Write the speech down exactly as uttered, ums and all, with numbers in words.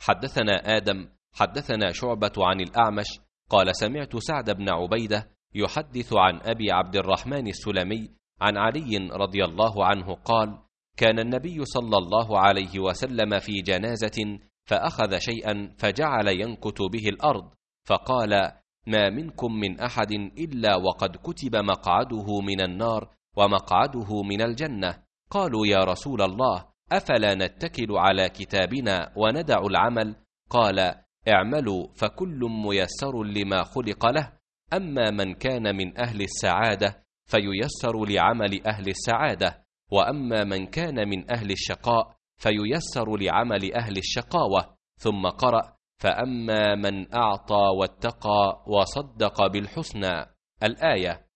حدثنا آدم حدثنا شعبة عن الأعمش قال سمعت سعد بن عبيدة يحدث عن أبي عبد الرحمن السلمي عن علي رضي الله عنه قال كان النبي صلى الله عليه وسلم في جنازة فأخذ شيئا فجعل ينكت به الأرض فقال ما منكم من أحد إلا وقد كتب مقعده من النار ومقعده من الجنة. قالوا يا رسول الله أفلا نتكل على كتابنا وندع العمل؟ قال اعملوا فكل ميسر لما خلق له، أما من كان من أهل السعادة فييسر لعمل أهل السعادة، وأما من كان من أهل الشقاء فييسر لعمل أهل الشقاوة. ثم قرأ فأما من أعطى واتقى وصدق بالحسنى الآية.